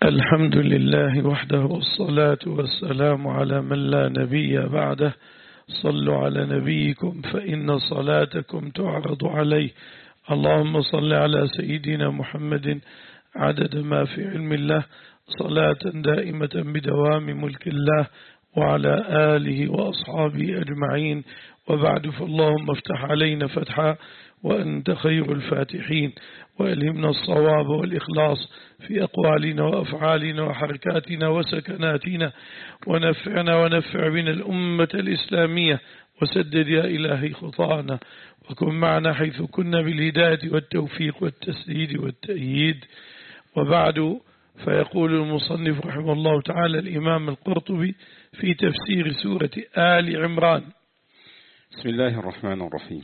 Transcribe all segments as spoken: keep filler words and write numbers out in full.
الحمد لله وحده والصلاة والسلام على من لا نبي بعده. صلوا على نبيكم فإن صلاتكم تعرض عليه. اللهم صل على سيدنا محمد عدد ما في علم الله، صلاة دائمة بدوام ملك الله، وعلى آله وأصحابه أجمعين. وبعد، فاللهم افتح علينا فتحا وأنت خير الفاتحين، وألهمنا الصواب والإخلاص في أقوالنا وأفعالنا وحركاتنا وسكناتنا، ونفعنا ونفع بنا الأمة الإسلامية، وسدد يا إلهي خطانا، وكن معنا حيث كنا بالهداية والتوفيق والتسديد والتأييد. وبعد، فيقول المصنف رحمه الله تعالى الإمام القرطبي في تفسير سورة آل عمران: بسم الله الرحمن الرحيم.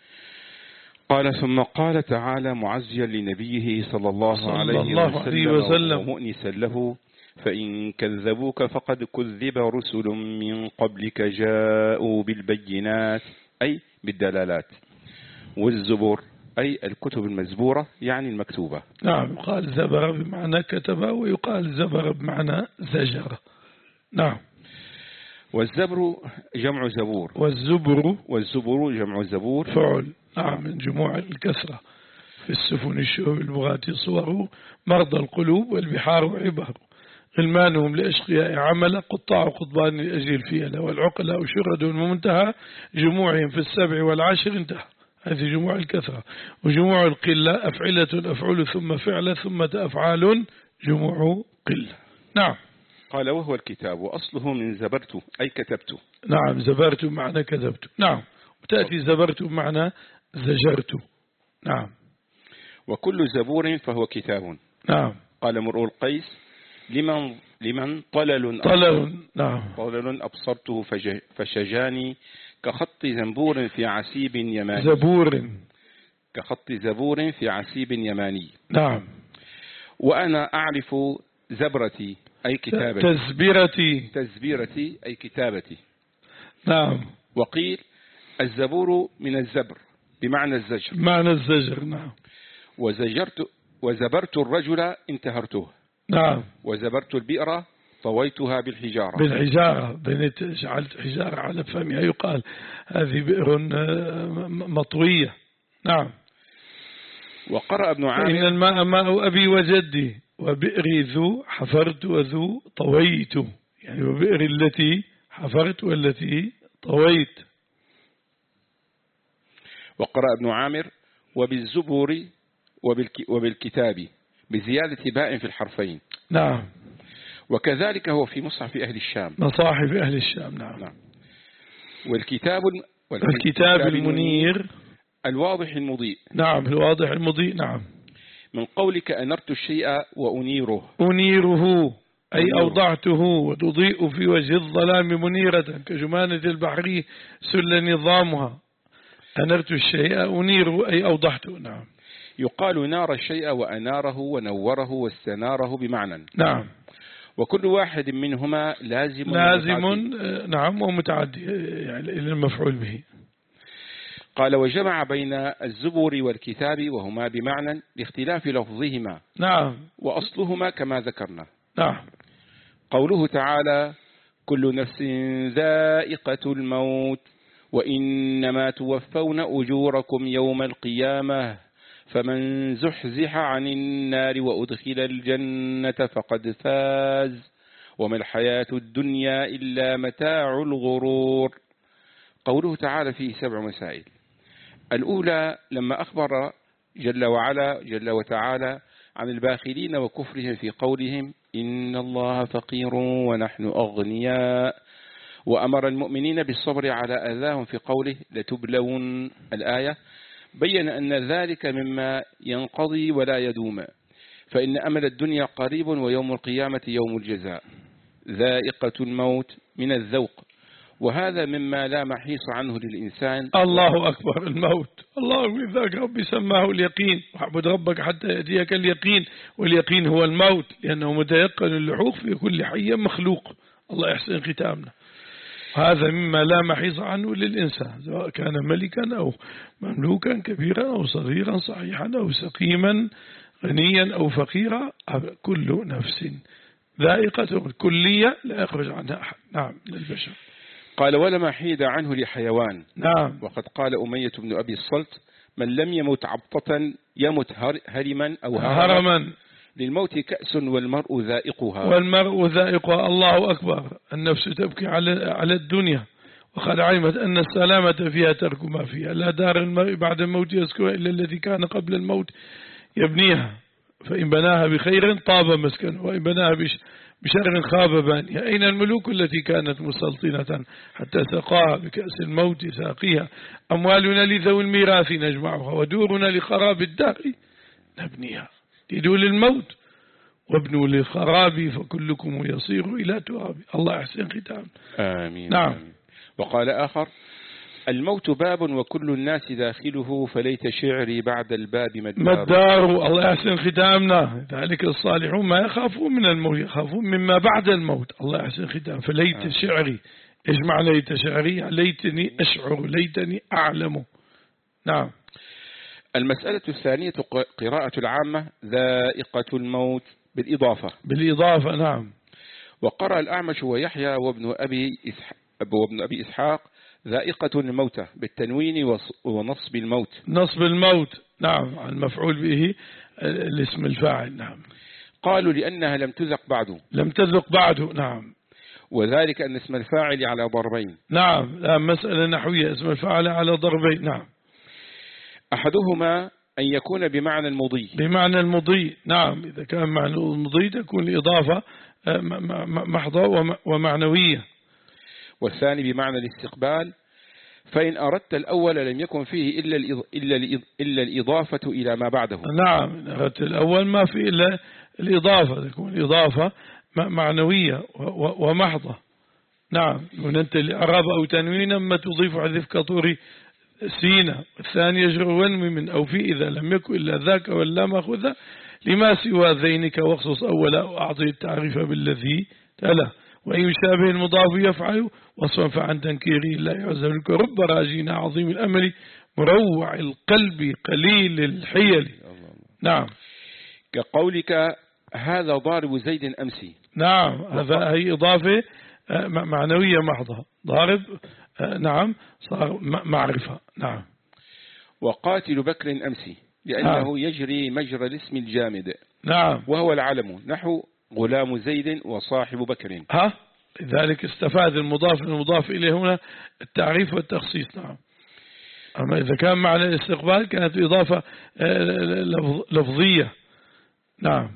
قال: ثم قال تعالى معزيا لنبيه صلى الله, صلى عليه, الله عليه وسلم ومؤنسا له: فإن كذبوك فقد كذب رسل من قبلك جاءوا بالبينات أي بالدلالات، والزبر أي الكتب المزبورة يعني المكتوبة. نعم، يقال زبر بمعنى كتب، ويقال زبر بمعنى زجر. نعم. والزبر جمع زبور، والزبر والزبر جمع زبور فعل. نعم، من جموع الكسرة. في السفن الشهب البغاة صور، مرضى القلوب والبحار عبر، غلمانهم لأشقياء عمل، قطاع قضبان لأجل الفيلة، والعقلاء شرد المنتهى، جموعهم في السبع والعشر انتهى. هذه جموع الكثرة. وجموع القلة أفعلة أفعل ثم فعل ثم أفعال، جموع قلة. نعم. قال: وهو الكتاب وأصله من زبرت أي كتبت. نعم، زبرت معنى كتبت. نعم. وتأتي زبرت معنى زجرت. نعم. وكل زبور فهو كتاب. نعم. قال مرء القيس: لمن لمن طلل طلل نعم طلل أبصرته فشجاني كخط زنبور في عسيب يماني. زبور كخط زبور في عسيب يماني. نعم. وأنا أعرف زبرتي أي كتابتي. تزبيرتي تزبيرتي أي كتابتي. نعم. وقيل الزبور من الزبر بمعنى الزجر. معنى الزجر. نعم. وزجرت وزبرت الرجل انتهرته. نعم. وزبرت البئر طويتها بالحجارة. بالحجارة بنيت جعلت حجارة على فمها، يقال هذه بئر مطوية. نعم. وقرأ ابن عامر: إن الماء ماء أبي وجدي، وبئري ذو حفرت وذو طويت، يعني وبئر التي حفرت والتي طويت. وقرأ ابن عامر: وبالزبور وبالكتاب بزيادة باء في الحرفين. نعم. وكذلك هو في مصحف أهل الشام. مصاحف أهل الشام. نعم. نعم. والكتاب والكتاب المنير الواضح المضيء. نعم، الواضح المضيء. نعم. من قولك أنرت الشيء وأنيره. أنيره أي أنيره. أوضعته، وتضيء في وجه الظلام منيرة كجمانة البحر سل نظامها. أنرت الشيء أنيره أي أوضحته. نعم. يقال نار الشيء وأناره ونوره واستناره بمعنى. نعم. وكل واحد منهما لازم لازم نعم ومتعدي يعني إلى المفعول به. قال: وجمع بين الزبور والكتاب وهما بمعنى لاختلاف لفظهما. نعم. وأصلهما كما ذكرنا. نعم. قوله تعالى: كل نفس ذائقة الموت وإنما توفون أجوركم يوم القيامة فمن زحزح عن النار وأدخل الجنة فقد فاز وما الحياة الدنيا إلا متاع الغرور. قوله تعالى فيه سبع مسائل. الأولى لما أخبر جل وعلا جل وتعالى عن الباخلين وكفرهم في قولهم إن الله فقير ونحن أغنياء، وأمر المؤمنين بالصبر على أذاهم في قوله لتبلون الآية، بين أن ذلك مما ينقضي ولا يدوم، فإن أمل الدنيا قريب ويوم القيامة يوم الجزاء. ذائقة الموت من الذوق، وهذا مما لا محيص عنه للإنسان. الله أكبر. الموت الله ذاك ربي سماه اليقين، واعبد ربك حتى يأتيك اليقين، واليقين هو الموت لأنه متيقن اللحوق في كل حي مخلوق. الله يحسن ختامنا. هذا مما لا محيص عنه للإنسان، سواء كان ملكا أو مملوكا كبيرا أو صغيرا صحيحا أو سقيما غنيا أو فقيرا كل نفس ذائقة كلية لا يخرج عنها أحد. نعم للبشر. قال ولما حيد عنه لحيوان. نعم. وقد قال أمية بن أبي الصلت من لم يمت عبطة يمت هرما أو هرما, هرما للموت كأس والمرء ذائقها. والمرء ذائقها. الله أكبر. النفس تبكي على على الدنيا وقد علمت أن السلامة فيها ترك ما فيها. لا دار المرء بعد الموت يسكنها إلا الذي كان قبل الموت يبنيها، فإن بناها بخير طاب مسكنه وإن بناها بشر خاب بانيها. أين الملوك التي كانت مسلطنة حتى سقاها بكأس الموت ساقيها. أموالنا لذوي الميراث نجمعها ودورنا لخراب الدار نبنيها. تدول الموت وابنوا للخراب فكلكم يصير إلى تراب. الله أحسن ختام. آمين. نعم. آمين. وقال آخر الموت باب وكل الناس داخله فليت شعري بعد الباب مدار. مدار. الله يحسن ختامنا. ذلك الصالحون ما يخافون من الموت يخافون مما بعد الموت. الله يحسن ختام. فليت آه. شعري. إيش معنى ليت شعري؟ ليتني أشعر ليتني أعلم. نعم. المسألة الثانية قراءة العامة ذائقة الموت بالإضافة. بالإضافة. نعم. وقرأ الأعمش ويحيى وابن أبي إسحاق وابن أبي إسحاق ذائقة الموتى بالتنوين ونصب الموت. نصب الموت. نعم. المفعول به الاسم الفاعل. نعم. قالوا لأنها لم تذق بعد. لم تذق بعد. نعم. وذلك أن اسم الفاعل على ضربين. نعم. لا مسألة نحوية. اسم الفاعل على ضربين. نعم. أحدهما أن يكون بمعنى المضي. بمعنى المضي. نعم. إذا كان معنى المضي تكون الإضافة محضة ومعنوية. والثاني بمعنى الاستقبال. فإن أردت الأول لم يكن فيه إلا إلا إلا الإضافة إلى ما بعده. نعم. إن أردت الأول ما في إلا الإضافة تكون الإضافة معنوية ومحضة. نعم. وننت الإعراب أو تنوينا ما تضيف حذف كطور سينا. الثاني يجر ونمي من أو في إذا لم يكن إلا ذاك ولا مأخذ لما سوى ذينك واخصص أولا وأعطي التعريف بالذي تلا. وإن يشابه المضاف يفعل وصفا فعن تنكيره لا يعزل. رب راجينا عظيم الأمل مروع القلب قليل الحيل. نعم. كقولك هذا ضارب زيد أمسي. نعم. هذا هي إضافة معنوية محضة. ضارب. نعم. صار معرفة. نعم. وقاتل بكر أمسي لأنه نعم. يجري مجرى الاسم الجامد. نعم. وهو العلم نحو غلام زيد وصاحب بكر. ها لذلك استفاد المضاف المضاف إليه هنا التعريف والتخصيص. نعم. أما إذا كان معنى الاستقبال كانت إضافة لفظية. نعم.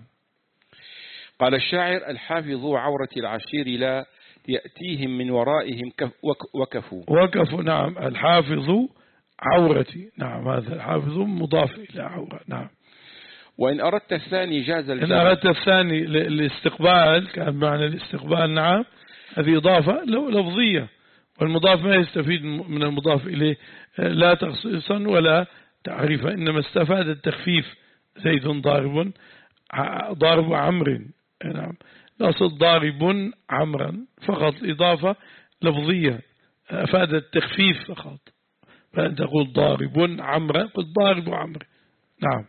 قال الشاعر الحافظ عورة العشير لا يأتيهم من ورائهم وكفوا. وكفوا. نعم. الحافظ عورتي. نعم. هذا الحافظ مضاف إلى عورة. نعم. وإن أردت الثاني جاز الجر. إن أردت الثاني الاستقبال كان معنى الاستقبال. نعم. هذه إضافة لفظية والمضاف ما يستفيد من المضاف إليه لا تخصيصا ولا تعريفا إنما استفاد التخفيف. زيد ضارب ضارب عمرو. نعم. نصد ضارب عمرا فقط إضافة لفظية أفاد التخفيف فقط. فأن تقول ضارب عمرا قل ضارب عمرو. نعم.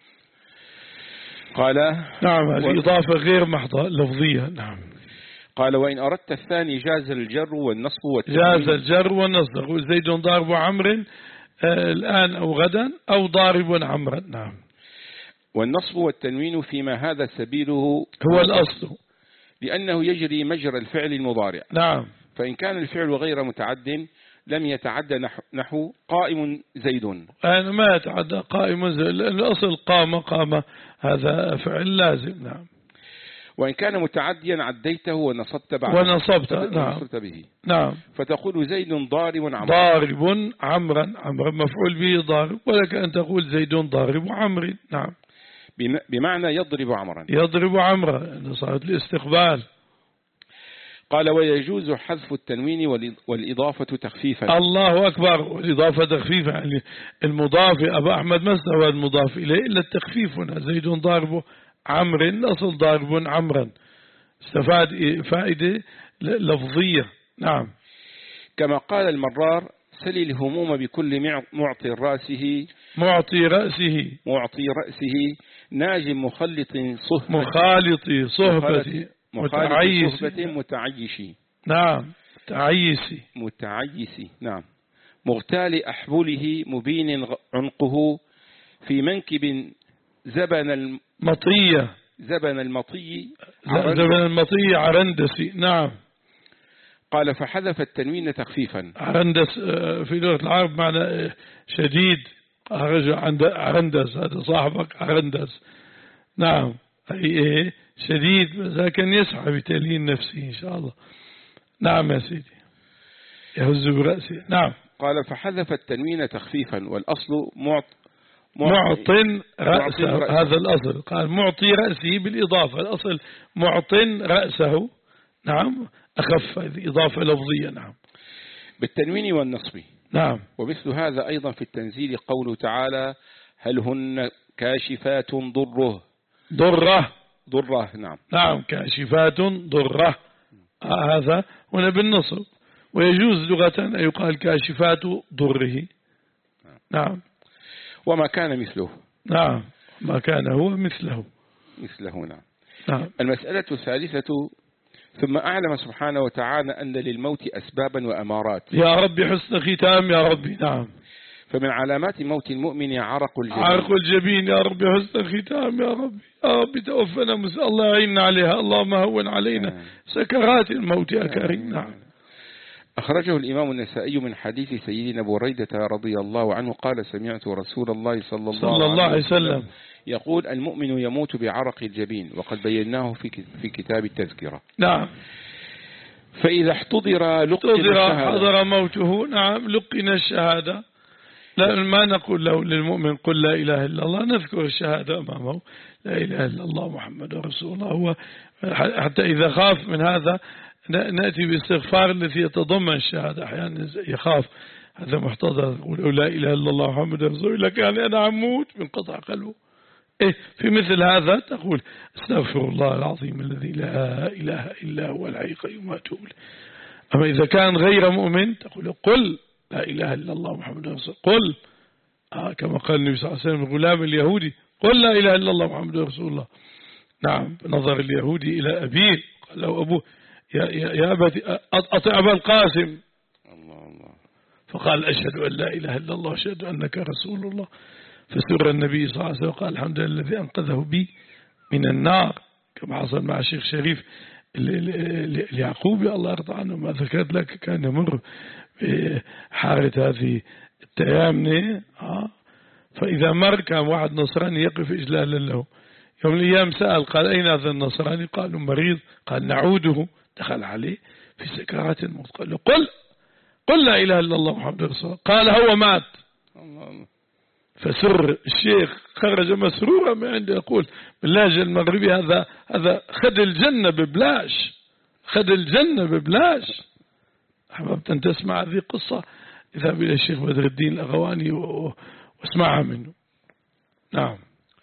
قال نعم. هذه إضافة غير محضة لفظية. نعم. قال وإن أردت الثاني جاز الجر والنصب والتنوين. جاز الجر والنصب. قل زيد ضارب عمرو الآن أو غدا أو ضارب عمرا. نعم. والنصب والتنوين فيما هذا سبيله هو الأصل لأنه يجري مجرى الفعل المضارع. نعم. فإن كان الفعل غير متعد لم يتعدى نحو, نحو قائم زيد. أنا ما يتعدى قائم زيد لأن الأصل قام قام هذا فعل لازم. نعم. وإن كان متعديا عديته ونصبت بعده. ونصبت. نعم. به. نعم. فتقول زيد ضارب عمرا. ضارب عمرا. عمرا مفعول به ضارب ولك أن تقول زيد ضارب عمرو. نعم. بمعنى يضرب عمرا. يضرب عمرا صارت الاستقبال. قال ويجوز حذف التنوين والإضافة تخفيفا. الله أكبر. والإضافة تخفيفا يعني المضاف أبا أحمد ما استوى المضاف إليه إلا التخفيف. هنا زيد ضارب عمرو الأصل ضارب عمرا استفاد فائدة لفظية. نعم. كما قال المرار سلي الهموم بكل معطي رأسه. معطي رأسه. معطي رأسه ناج مخلط صحبة مخالط صحبة متعيسي متعيسي متعيشي نعم متعيسي متعيسي نعم مغتال أحبله مبين عنقه في منكب زبن الم... مطية زبن المطي زبن المطية عرندسي نعم. قال فحذف التنوين تخفيفا. عرندس في لغة العرب معنى شديد، رجل عرندس هذا صاحبك عرندس نعم أي إيه شديد، لكن يسعى بتليين نفسه إن شاء الله. نعم يا سيدي يهز برأسه نعم. قال فحذف التنوين تخفيفا والأصل معط معطن رأسه, رأسه هذا الأصل. قال معطي رأسه بالإضافة، الأصل معطن رأسه نعم أخف إضافة لفظية نعم بالتنوين والنصب نعم. ومثل هذا أيضا في التنزيل قوله تعالى هل هن كاشفات ضره ضره ضره نعم نعم كاشفات ضره آه هذا هنا بالنصب، ويجوز لغة أن يقال كاشفات ضره نعم. وما كان مثله نعم ما كان هو مثله مثله نعم. نعم. المسألة الثالثة ثم أعلم سبحانه وتعالى أن للموت أسبابا وأمارات. يا رب حسن ختام يا ربي نعم. فمن علامات موت المؤمن عرق الجبين. عرق الجبين يا رب حسن ختام يا رب يا رب توفنا مس الله يعيننا عليها اللهم هون علينا آه. سكرات الموت يا كريم نعم. أخرجه الإمام النسائي من حديث سيدنا بريدة رضي الله عنه قال سمعت رسول الله صلى الله, صلى الله عليه وسلم يقول المؤمن يموت بعرق الجبين، وقد بيناه في في كتاب التذكرة نعم. فإذا احتضر لقن الشهادة حضر موته نعم لقن الشهادة. لا ما نقول له للمؤمن قل لا إله إلا الله، نذكر الشهادة أمامه لا إله إلا الله محمد رسول الله. هو حتى إذا خاف من هذا نأتي باستغفار الذي يتضمن الشهادة. أحيانا يخاف هذا محتضر يقول لا إله إلا الله محمد رسول الله يعني أنا عموت من قطع قلبه. إيه في مثل هذا تقول استغفر الله العظيم الذي لا إله إلا هو الحي القيوم وأتوب إليه. أما إذا كان غير مؤمن تقول قل لا إله إلا الله محمد رسول الله قل آه كما قال النبي صلى الله عليه وسلم الغلام اليهودي قل لا إله إلا الله محمد رسول الله. نعم نظر اليهودي إلى أبيه قال له أبوه يا, يا, يا أبتي أطع أبا القاسم الله الله فقال أشهد أن لا إله إلا الله أشهد أنك رسول الله. فسر النبي صلى الله عليه وسلم قال الحمد لله الذي أنقذه بي من النار، كما حصل مع الشيخ شريف اليعقوب الله يرضى عنه ما ذكرت لك كان يمر بحارة هذه التيامنة فإذا مر كان واحد نصراني يقف إجلالا له. يوم الأيام سأل قال أين هذا النصراني؟ قالوا مريض. قال نعوده. دخل عليه في سكرات الموت قال له قل قل لا إله إلا الله محمد رسول الله. قال هو مات. فسر الشيخ خرج مسرورا من عنده يقول باللهجة المغربية هذا هذا خد الجنة ببلاش خد الجنة ببلاش. أحببت أن تسمع هذه القصة اذهب إلى الشيخ بدر الدين الأغواني واسمعها منه. نعم.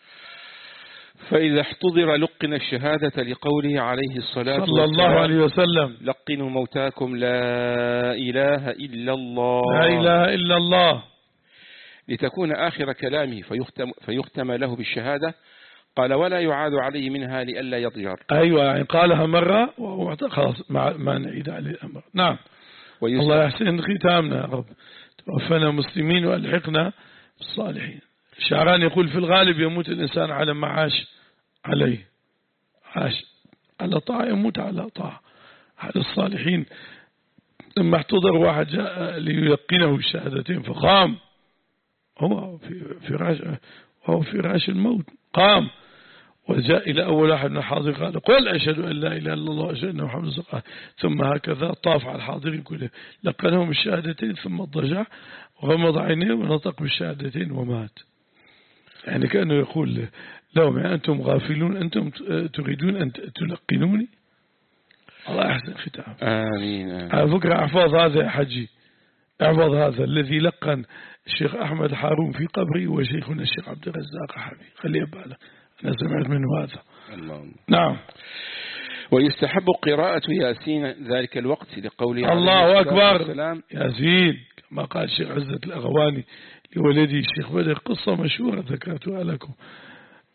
فإذا احتضر لقن الشهادة لقوله عليه الصلاة صلى الله عليه وسلم لقنوا موتاكم لا إله إلا الله لا إله إلا الله لتكون آخر كلامه فيختم, فيختم له بالشهادة. قال ولا يعاد عليه منها لئلا يضجر. أيوة يعني قالها مرة وهو خلاص ما, ما نعيد عليه الأمر. نعم. الله يحسن ختامنا يا رب توفنا مسلمين وألحقنا بالصالحين. الشعران يقول في الغالب يموت الإنسان على ما عاش عليه، عاش على طاعة يموت على طاعة على الصالحين. لما احتضر واحد جاء ليلقنه الشهادتين فقام هو في فراش وهو في فراش الموت قام وجاء إلى أول واحد من الحاضر قال قل أشهد أن لا إله إلا الله أشهد أن محمد رسول الله. ثم هكذا طاف على الحاضرين كلهم لقنهم الشهادتين ثم اضطجع وغمض عينيه ونطق بالشهادتين ومات. يعني كأنه يقول لهم يعني أنتم غافلون أنتم تريدون أن تلقنوني. الله يحسن ختام. آمين. على فكرة احفظ هذا يا حجي احفظ هذا الذي لقن الشيخ أحمد حارون في قبري وشيخنا الشيخ عبد الرزاق حبيبي خليه بالك أنا سمعت منه هذا. الله. نعم. ويستحب قراءة ياسين ذلك الوقت لقوله الله أكبر ياسين كما قال الشيخ عزة الأغواني لولدي الشيخ بدر قصة مشهورة ذكرتها لكم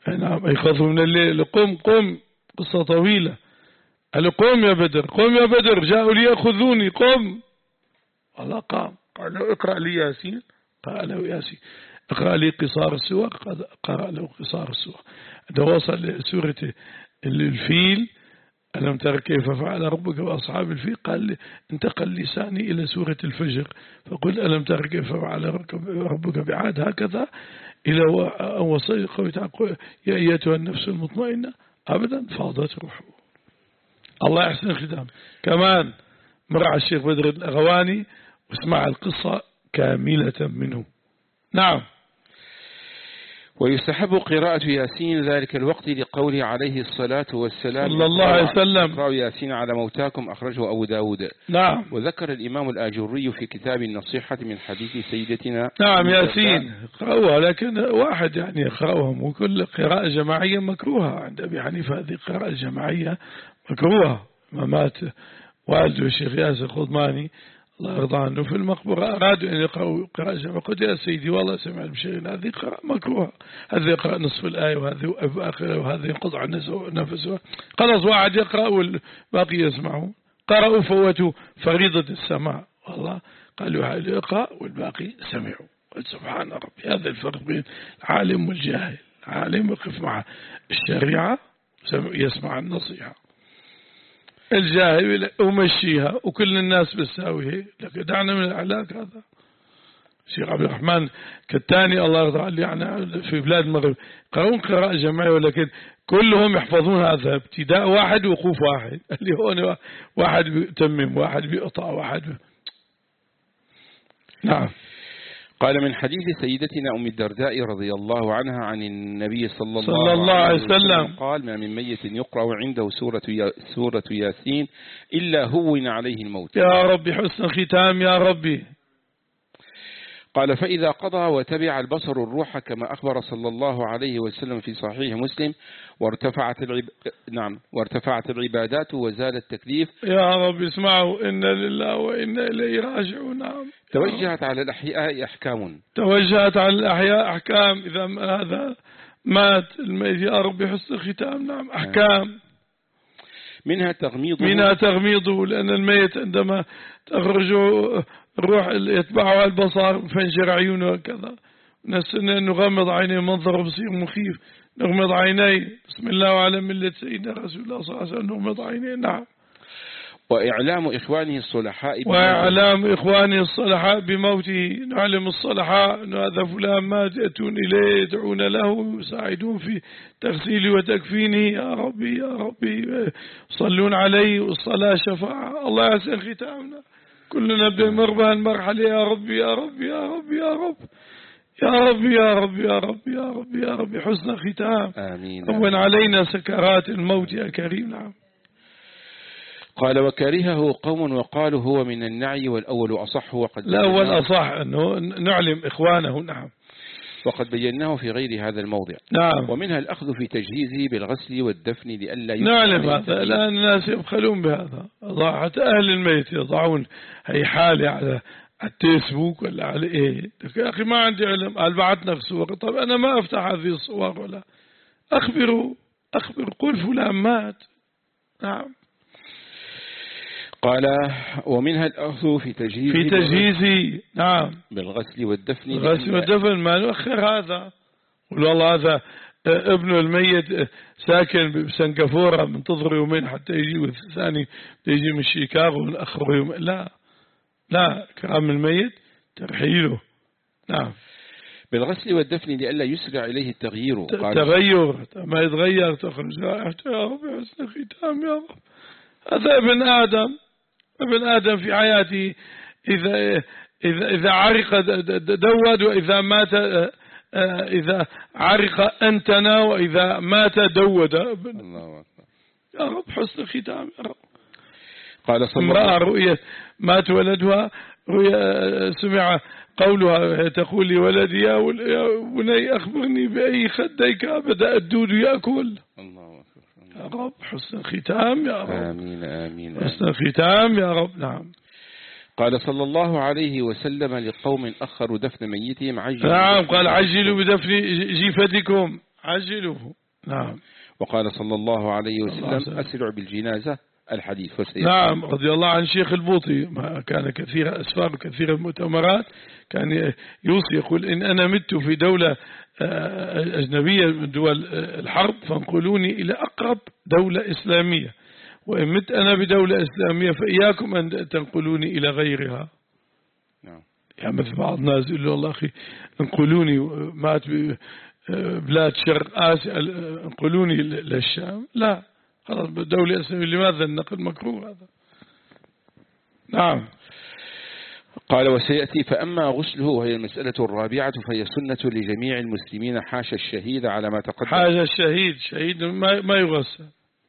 نعم أيقظوا من الليل قم قم، قصة طويلة. قال قم يا بدر قم يا بدر، جاءوا ليأخذوني قم. الله قام قال له اقرأ لي ياسين، قال له ياسين. اقرأ لي قصار السور، قرأ له قصار السور. ده وصل لسورة الفيل، ألم تر كيف فعل ربك بأصحاب الفيل، قال انتقل لساني إلى سورة الفجر فقل ألم تر كيف فعل ربك بعاد، هكذا إلى وصل قوله يا أيتها النفس المطمئنة، أبدا فاضت روحه. الله يحسن الختام. كمان مر على الشيخ بدر الأغواني واسمع القصة كاملة منه. نعم. ويستحب قراءة ياسين ذلك الوقت لقوله عليه الصلاة والسلام صلى الله عليه وسلم اقرأوا ياسين على موتاكم، أخرجه أبو داود. نعم. وذكر الإمام الآجري في كتاب النصيحة من حديث سيدتنا نعم ياسين قرأوها، لكن واحد يعني يقرأوهم، وكل قراءة جماعية مكروهة عند أبي حنيفة، هذه قراءة جماعية مكروهة. ما مات والده الشيخ ياسر الخضماني الله يرضى عنه في المقبرة أرادوا أن يقرأوا قراءة جماعية، قلت يا سيدي والله سمع بشيء، هذه قراءة مكروهة، هذا يقرأ نصف الآية وهذا آخره وهذا ينقطع نفسه، خلاص واحد يقرأ والباقي يسمعون. قرأوا فوتوا فريضة السماع، والله قالوا هذا يقرأ والباقي سمعوا. قلت سبحان ربي، هذا الفرق بين العالم والجاهل. العالم يقف مع الشريعة يسمع النصيحة، الجاهل أمشيها وكل الناس بتساوي، لكن دعنا من العلاق. هذا الشيخ عبد الرحمن كالتاني الله يرضى عليه يعني في بلاد المغرب قرأون قراءة جماعية، ولكن كلهم يحفظون هذا، ابتداء واحد وقوف واحد، اللي هون واحد بيتمم واحد بيقطع واحد بي... نعم. قال من حديث سيدتنا أم الدرداء رضي الله عنها عن النبي صلى الله, صلى الله عليه وسلم قال ما من ميت يقرأ عنده سورة, يا سورة ياسين إلا هون عليه الموت. يا ربي حسن الختام يا ربي. قال فإذا قضى وتبع البصر الروح كما أخبر صلى الله عليه وسلم في صحيح مسلم وارتفعت العب... نعم وارتفعت العبادات وزال التكليف. يا رب اسمعوا إنا لله وإنا إليه راجعون. نعم. توجهت على الأحياء أحكام توجهت على الأحياء أحكام إذا هذا مات الميت يا رب حسن الختام. نعم أحكام منها تغميضه منها تغميضه لأن الميت عندما تخرج الروح يتبعها البصر فانشر عيونه وكذا، نسنا نغمض عينيه منظر بصير مخيف، نغمض عينيه بسم الله وعلى ملة سيدنا رسول الله صلى الله عليه وسلم نغمض عينيه. نعم. وإعلام إخوانه الصلحاء وإعلام إخوانه الصلحاء بموته، نعلم الصلحاء أن هذا فلان مات يأتون إليه يدعون له ويساعدون في تغسيله وتكفينه. يا ربي يا ربي صلون عليه والصلاة شفاعة. الله يحسن ختامنا، كلنا بنمر بهالمرحلة. يا ربي يا ربي يا ربي يا رب يا ربي يا ربي يا ربي يا ربي يا ربي حسن ختام. آمين. هون علينا سكرات الموت يا كريم. نعم. قال وكرهه قوم وقالوا هو من النعي والأول أصح. وقد لا أول أصح أنه نعلم إخوانه. نعم. وقد بيناه في غير هذا الموضع. نعم. ومنها الأخذ في تجهيزه بالغسل والدفن لئلا نعلم هذا، الآن الناس يبخلون بهذا، حتى أهل الميت يضعون هي حالة على الفيسبوك ولا على إيه، يا أخي ما عندي علم، قال بعتنا في صور. طب أنا ما أفتح هذه الصور ولا أخبروا أخبر قل فلان مات. نعم. قال ومنها الأخذ في تجهيزه في تجهيزه. نعم. بالغسل والدفن الغسل والدفن ما نؤخر هذا. والله هذا ابن الميت ساكن بسنغافورة منتظر يومين حتى يجي، والثاني يجي من شيكاغو من أخره يوم. لا لا كرام الميت ترحيله. نعم. بالغسل والدفن لئلا يسرع إليه التغيير. قال تغير ما يتغير تخرج رائحته. يا رب حسن ختام يا رب. هذا ابن آدم، ابن آدم في حياته إذا إذا إذا عرق دود، وإذا مات إذا عرق أنتنا، وإذا مات دود. الله أكبر. يا رب حسن ختام يا رب. قال صلى امرأة رؤية مات ولدها، رؤيا سمع قولها تقول لولدي يا بني أخبرني بأي خديك بدأ الدود يأكل. الله أكبر. يا رب حسن ختام يا رب. آمين آمين. حسن ختام يا رب. نعم. قال صلى الله عليه وسلم لقوم أخروا دفن ميتهم عجلوا. نعم. قال عجلوا بدفن جيفتكم، عجلوه. نعم. وقال صلى الله عليه وسلم أسرع بالجنازة الحديث. نعم. رضي الله عن شيخ البوطي، ما كان كثير أسفار وكثير المؤتمرات، كان يوصي يقول إن أنا مت في دولة أجنبية من دول الحرب فانقلوني إلى أقرب دولة إسلامية، وإن مت أنا بدولة إسلامية فإياكم أن تنقلوني إلى غيرها. نعم. يعني مثل بعض الناس يقول له والله أخي انقلوني، مات بلاد شرق آسيا انقلوني للشام، لا خلاص بالدولة الإسلامية، لماذا النقل مكروه هذا؟ نعم. قال وسيأتي فأما غسله وهي المسألة الرابعة فهي سنة لجميع المسلمين حاشا الشهيد على ما تقدم. حاشا الشهيد، شهيد ما ما يغسل.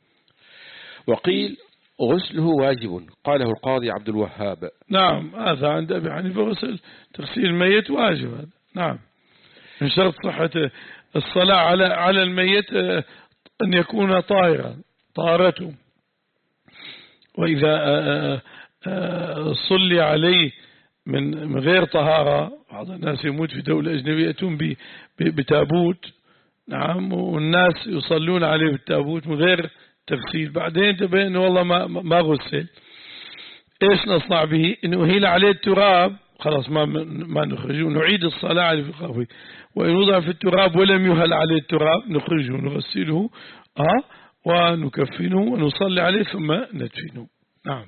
وقيل غسله واجب، قاله القاضي عبد الوهاب. نعم هذا عند أبي حنيفة غسل تغسيل الميت واجب هذا. نعم. من شرط صحة الصلاة على على الميت أن يكون طاهرا طهارته، وإذا صلي عليه من غير طهارة، بعض الناس يموت في دولة أجنبية يأتون بتابوت، نعم، والناس يصلون عليه بالتابوت من غير تغسيل، بعدين تبين والله ما ما غسل، إيش نصنع به؟ إنه هيل عليه التراب خلاص ما ما نخرجه، نعيد الصلاة عليه في القبر، وإن وضع في التراب ولم يهل عليه التراب نخرجه نغسله آه ونكفنه ونصلي عليه ثم ندفنه. نعم.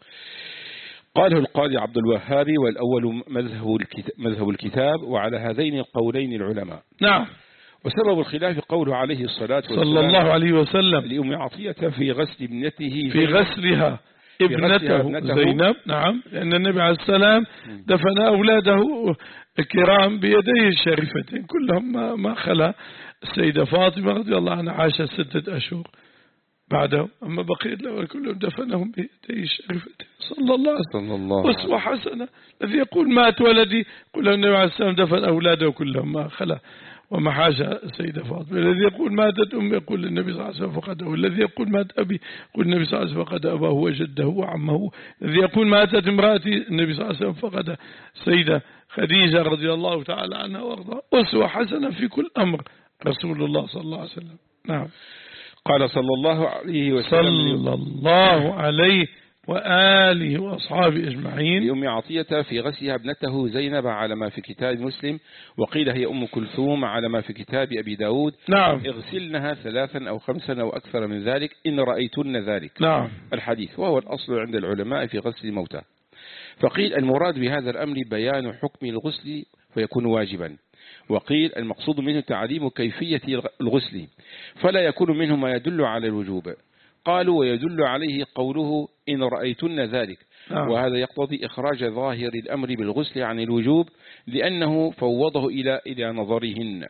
قاله القاضي عبد الوهاب والأول مذهب الكتاب, مذهب الكتاب وعلى هذين القولين العلماء. نعم. وسبب الخلاف قوله عليه الصلاة والسلام صلى الله عليه وسلم لأم عطية في غسل ابنته في غسلها ابنته, ابنته زينب. نعم. لأن النبي عليه السلام دفن أولاده الكرام بيديه الشريفتين كلهم ما خلا السيدة فاطمة رضي الله عنها عاشت ستة أشهر بعده، أما بقيت له كلهم دفنهم بيديه الشريفتين صلى الله عليه وسلم. أسوة حسنة. الذي يقول مات ولدي قل النبي عليه السلام دفن أولاده كلهم ما خلا وما حاشا السيدة فاطمة. الذي يقول ماتت أمي يقول النبي صلى الله عليه وسلم فقده، الذي يقول مات أبي يقول النبي صلى الله عليه وسلم فقد أباه وجده وعمه، الذي يقول ماتت امرأتي النبي صلى الله عليه وسلم فقد السيدة خديجة رضي الله تعالى عنها وارضاها. أسوة حسنة في كل أمر رسول الله صلى الله عليه وسلم. نعم. قال صلى الله عليه وسلم صلى الله عليه وآله وأصحابه أجمعين لأم عطية في غسلها ابنته زينب على ما في كتاب مسلم، وقيل هي أم كلثوم على ما في كتاب أبي داود. نعم. اغسلنها ثلاثا أو خمسا أو أكثر من ذلك إن رأيتن ذلك. نعم. الحديث وهو الأصل عند العلماء في غسل الموتى. فقيل المراد بهذا الأمر بيان حكم الغسل فيكون واجبا، وقيل المقصود منه تعليم كيفية الغسل فلا يكون منه ما يدل على الوجوب. قالوا ويدل عليه قوله إن رأيتن ذلك. آه. وهذا يقتضي إخراج ظاهر الأمر بالغسل عن الوجوب لأنه فوضه إلى إلى نظرهن.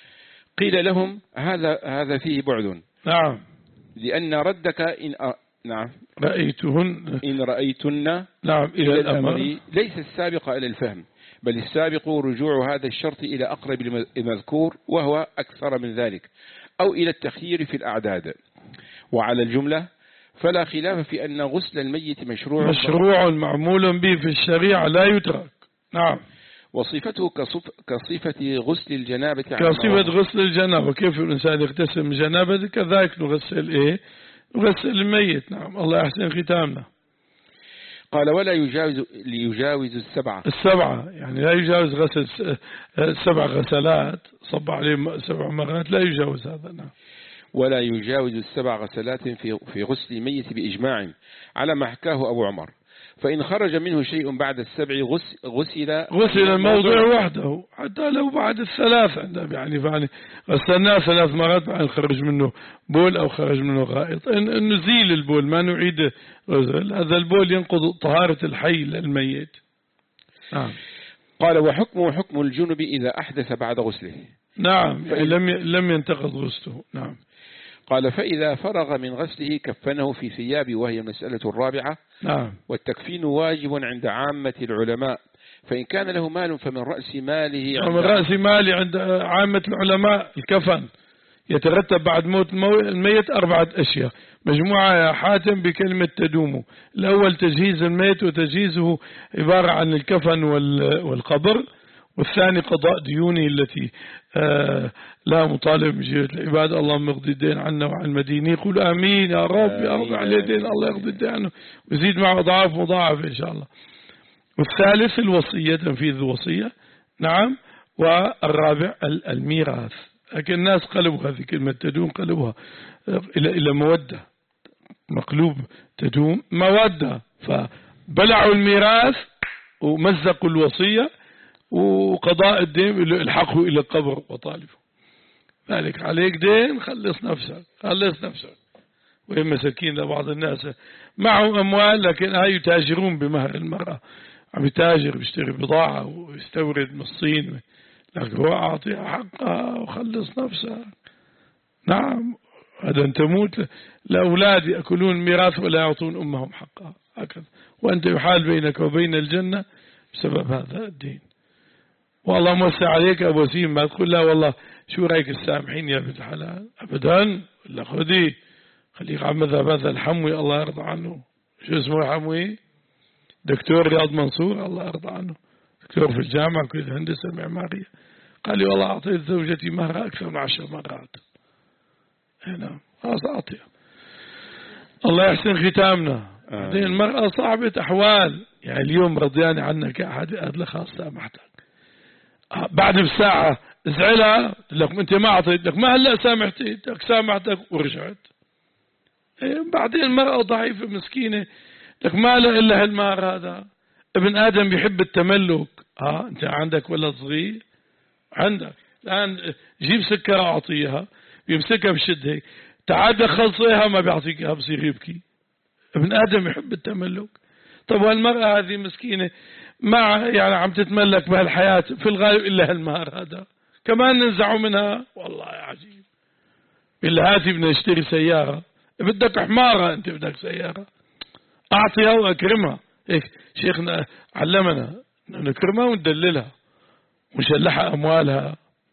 قيل لهم هذا هذا فيه بعد. نعم. لأن ردك إن أ... نعم رأيتهن إن رأيتن نعم إلى الأمر ليس السابق إلى الفهم، بل السابق رجوع هذا الشرط إلى أقرب المذكور وهو أكثر من ذلك، أو إلى التخيير في الأعداد. وعلى الجملة فلا خلاف في أن غسل الميت مشروع مشروع معمول به في الشريعة لا يترك. نعم. وصفته كصف كصفة غسل الجنابة كصفة غسل الجنابة، كيف الإنسان يغتسل من جنابته كذلك نغسل إيه نغسل الميت. نعم. الله يحسن ختامنا. قال ولا يجاوز ليجاوز السبعة السبعة يعني لا يجاوز غسل سبع غسلات صب عليه سبع مرات لا يجاوز هذا. نعم. ولا يجاوز السبع غسلات في في غسل الميت بإجماع على ما حكاه أبو عمر، فإن خرج منه شيء بعد السبع غسل غسل الموضوع وحده حتى لو بعد الثلاث عندهم يعني فعني غسلناه ثلاث مرات بعد خرج منه بول أو خرج منه غائط إن نزيل البول ما نعيد غسل. هذا البول ينقض طهارة الحي للميت. نعم. قال وحكمه حكم الجنب إذا أحدث بعد غسله. نعم. لم لم ينتقض غسله. نعم. قال فإذا فرغ من غسله كفنه في ثياب وهي المسألة الرابعة. نعم. والتكفين واجب عند عامة العلماء، فإن كان له مال فمن رأس ماله عند من رأس ماله عند عامة العلماء الكفن يترتب بعد موت الميت أربعة أشياء مجموعة يا حاتم بكلمة تدوم. الأول تجهيز الميت وتجهيزه عبارة عن الكفن والقبر، والثاني قضاء ديونه التي آه لا مطالب من جهة العباد. اللهم اقضي الدين عنا وعن المدينين. قل آمين يا رب يا رب عليه دين الله يقضي الدين عنه ويزيد معه أضعاف مضاعفة إن شاء الله. والثالث الوصية، تنفيذ الوصية. نعم. والرابع الميراث. لكن الناس قلبوا هذه كلمة تدوم قلبوها إلى إلى مودة، مقلوب تدوم مودة، فبلعوا الميراث ومزقوا الوصية وقضاء الدين الحقه إلى القبر وطالبه. ذلك عليك دين خلص نفسك خلص نفسك. وهم مساكين لبعض الناس معهم أموال لكن هاي يتاجرون بمهر المرأة، عم يتاجر بيشتري بضاعة ويستورد من الصين، لكن هو أعطيها حقها وخلص نفسك. نعم. هذا أن تموت لأولاد يأكلون الميراث ولا يعطون أمهم حقها هكذا، وأنت يحال بينك وبين الجنة بسبب هذا الدين. والله موسع عليك أبو سيم، ما تقول لا والله شو رأيك السامحين يا بنت الحلال أبدا، ولا خذي خليك على مذهب هذا الحموي الله يرضى عنه. شو اسمه الحموي؟ دكتور رياض منصور الله يرضى عنه، دكتور في الجامعة كلية الهندسة المعمارية. قال لي والله أعطيت زوجتي مهرها أكثر من عشر مرات. هنا خلاص أعطيها. الله يحسن ختامنا. بعدين المرأة صعبة أحوال، يعني اليوم رضياني عنك أحد قال لك خلاص سامحتك، بعد بساعة زعلها لك أنت ما أعطيت لك، ما هلأ سامحتك سامحتك ورجعت. بعدين المرأة ضعيفة مسكينة لك ما له إلا هالمار هذا. ابن آدم يحب التملك. ها أنت عندك ولد صغير عندك الآن جيب سكر أعطيها يمسكها بشد هيك، تعال خلصيها ما بيعطيك إياها بصير يبكي. ابن آدم يحب التملك. طب والمرأة هذه مسكينة ما يعني عم تتملك بهالحياة في الغالب إلا هالمهر هذا كمان ننزعه منها. والله يا عجيب. إلا هاتي بدنا نشتري سيارة، بدك حمارة أنت بدك سيارة، أعطيها وأكرمها. هيك شيخنا علمنا نكرمها وندللها ونشلحها أموالها.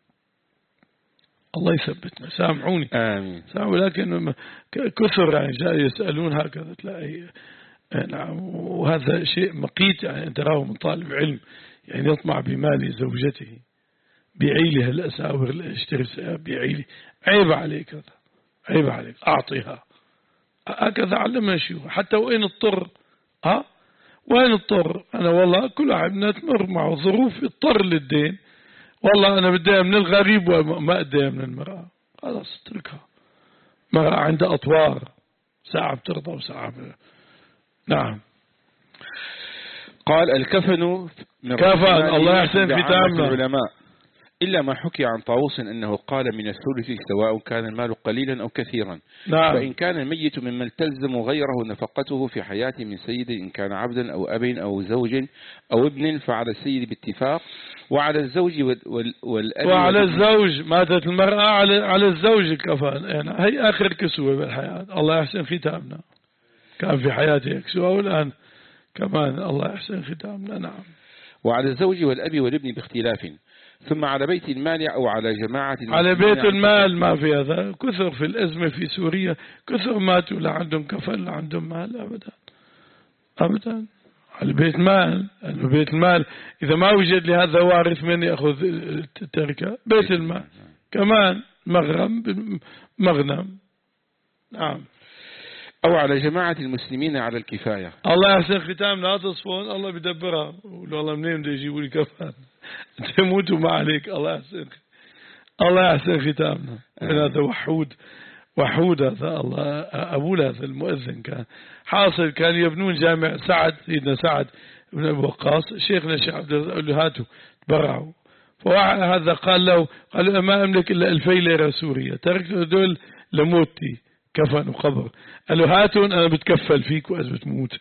الله يثبتنا. سامحوني. آمين. ولكن كثر يعني جاي يسألون هكذا تلاقي. نعم. وهذا شيء مقيت يعني تراه من طالب علم يعني يطمع بمال زوجته، بيعيلي هالأساور اللي اشتري سيارة بيعيلي. عيب عليك هذا، عيب عليك. أعطيها هكذا علمنا شيوخ حتى وين اضطر. ها وين اضطر. أنا والله كل واحد تمر معه ظروف يضطر للدين. والله أنا بدي من الغريب وما أديها من المرأة، خلاص اتركها. مرأة عندها أطوار، ساعة بترضى وساعة ب... نعم. قال الكفن كفن. الله يحسن ختامنا. العلماء إلا ما حكي عن طاووس أنه قال من الثلث سواء كان المال قليلا أو كثيرا. نعم. فإن كان الميت ممن تلزم غيره نفقته في حياته من سيد إن كان عبدا أو أب أو زوج أو ابن فعلى السيد باتفاق، وعلى الزوج والأب وعلى الزوج ماتت المرأة على على الزوج كفن. يعني هي آخر كسوة بالحياة. الله يحسن ختامنا. كان في حياته كسوة والآن كمان الله يحسن ختامنا. نعم. وعلى الزوج والأب والابن باختلاف. ثم على بيت المال أو على جماعة. على بيت المال ما في هذا. كثر في الأزمة في سوريا كثر ماتوا لا عندهم كفن لا عندهم مال أبدا أبدا. على بيت مال. بيت المال إذا ما وجد لهذا وارث من يأخذ التركة بيت المال كمان مغرم مغنم. نعم. أو على جماعة المسلمين على الكفاية. الله يحسن ختام. لا تصفون الله بدبرها. والله منين بده يجيبوا لي كفن تموتوا ما عليك. الله يحسن الله يحسن ختامنا. هذا وحود وحود هذا الله أبو هذا المؤذن كان حاصل كان يبنون جامع سعد سيدنا سعد بن أبي وقاص. شيخنا الشيخ عبد الرزاق قال له هاتوا تبرعوا. فهذا قال له قال له ما أملك إلا ألفي ليرة سورية تركت دول لموتي كفن وقبر. قال له هاتون أنا بتكفل فيك وأثبت موت.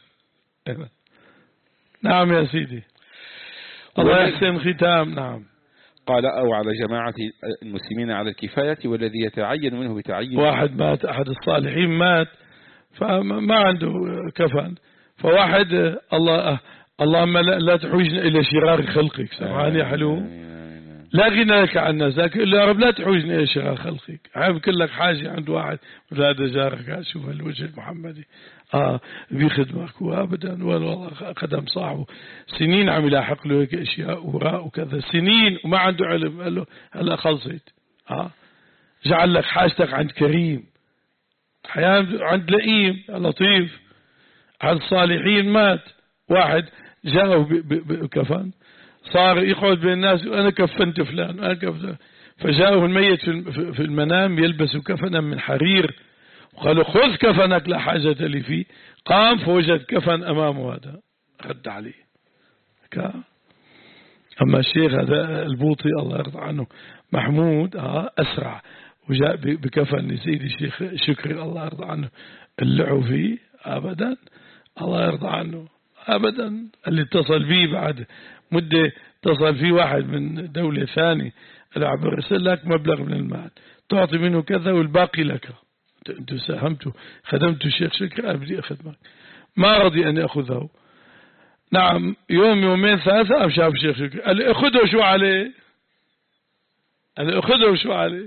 نعم يا سيدي. الله يحسن ختام. نعم. قال أو على جماعة المسلمين على الكفاية والذي يتعين منه بتعين. واحد مات أحد الصالحين مات فما عنده كفن، فواحد الله اللهم لا تحوجنا إلى شرار خلقك. سمعني يا حلو. لا غنى لك عن الناس، لكن يا رب لا تحوجني يا شغال خلقك. عم كل لك حاجة عند واحد مثل هذا جارك، شوف الوجه المحمدي آه بيخدمك وابدا، والله خدم صاحبه سنين عم يلاحق له هيك اشياء وراء وكذا سنين وما عنده علم. قال له هلا خلصت. آه جعل لك حاجتك عند كريم، أحيانا عند لئيم لطيف. عند الصالحين مات واحد جاءه بكفن، صار يقعد بين الناس أنا كفنت فلان أنا كفنت، فجاءه الميت في المنام يلبس كفنا من حرير، وقالوا خذ كفنك لا حاجة لي فيه. قام فوجد كفن أمامه، هذا رد عليه. أما الشيخ هذا البوطي الله يرضى عنه محمود أسرع وجاء بكفن سيدي الشيخ شكري الله يرضى عنه، اللعوا فيه أبدا الله يرضى عنه أبدا. اللي اتصل بيه بعد مدة اتصل فيه واحد من دولة ثانية، أنا برسل لك مبلغ من المال تعطي منه كذا والباقي لك، أنتوا ساهمتوا خدمتوا الشيخ شكري أبدي أخدمك. ما رضي أن يأخذه. نعم يوم يومين ثلاثة قام شاف الشيخ شكري قال لي أخذه شو عليه، قال لي أخذه شو عليه.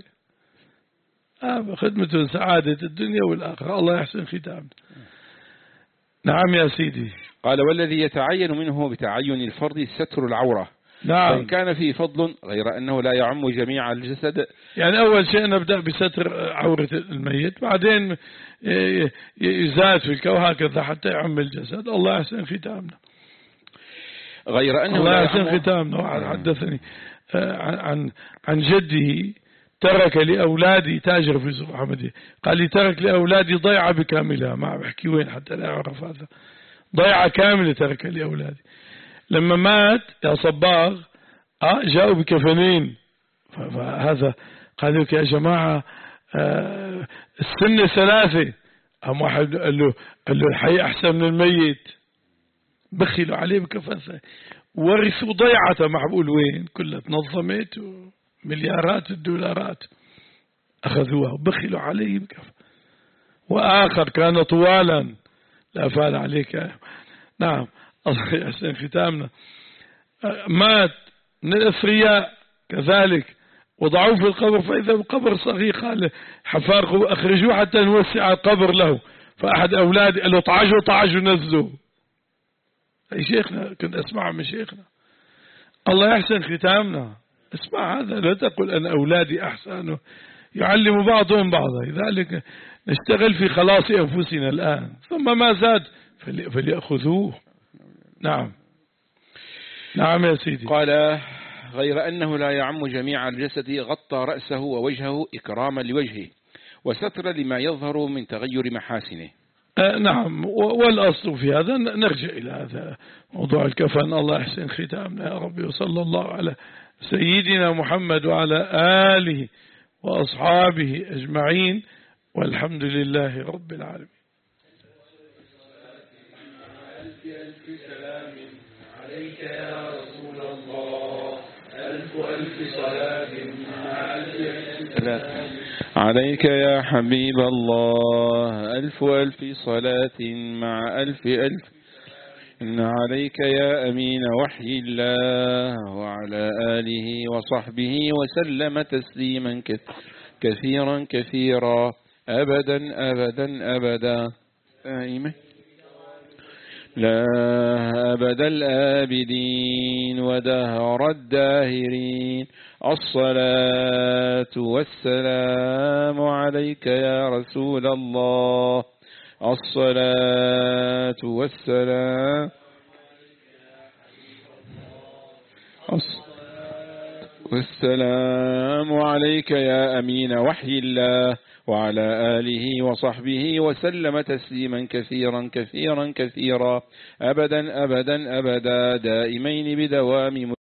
آه خدمته سعادة الدنيا والآخرة، الله يحسن ختامه. نعم يا سيدي. قال والذي يتعين منه بتعين الفرض ستر العورة. نعم. فإن كان فيه فضل غير أنه لا يعم جميع الجسد. يعني أول شيء نبدأ بستر عورة الميت، بعدين يزاد في الكو هكذا حتى يعم الجسد. الله يحسن ختامنا. غير أنه الله لا يحسن ختامنا. واحد حدثني عن عن جده ترك لأولادي، تاجر في سوق حمدية، قال لي ترك لأولادي ضيعة بكاملها، ما بحكي وين حتى لا يعرف هذا، ضيعة كاملة ترك لأولادي. لما مات يا صباغ آه جاءوا بكفنين، فهذا قال لك يا جماعة آه السنة ثلاثة. أم واحد قال له قال له الحي أحسن من الميت، بخلوا عليه بكفن، ورثوا ضيعة ما بقول وين كلها تنظمت مليارات الدولارات أخذوها وبخلوا عليه بكفن. وآخر كان طوالا لا فعل عليك. نعم الله يحسن ختامنا. مات من الأثرياء كذلك وضعوه في القبر، فإذا القبر صغير، قال حفارقوا أخرجوه حتى نوسع القبر له. فأحد أولادي قال له طعجوا طعجوا نزلوا. أي شيخنا كنت أسمع من شيخنا الله يحسن ختامنا. اسمع هذا، لا تقل أن أولادي أحسن، يعلم بعضهم بعضا. لذلك نشتغل في خلاص أنفسنا الآن، ثم ما زاد فليأخذوه. نعم. نعم يا سيدي. قال غير أنه لا يعم جميع الجسد، غطى رأسه ووجهه إكراما لوجهه وستر لما يظهر من تغير محاسنه. آه نعم. والأصل في هذا نرجع إلى هذا موضوع الكفن. الله يحسن ختامنا يا ربي، وصلى الله على سيدنا محمد وعلى آله وأصحابه أجمعين، والحمد لله رب العالمين. ألف سلام عليك يا رسول الله، ألف ألف صلاة مع ألف سلام عليك يا حبيب الله، ألف ألف صلاة مع ألف ألف إن عليك يا أمين وحي الله، وعلى آله وصحبه وسلم تسليما كثيرا كثيرا أبدا أبدا أبدا آمين. لا أبد الآبدين ودهر الداهرين. الصلاة والسلام عليك يا رسول الله، الصلاة والسلام والسلام عليك يا أمين وحي الله، وعلى آله وصحبه وسلم تسليما كثيرا كثيرا كثيرا أبدا أبدا أبدا دائمين بدوام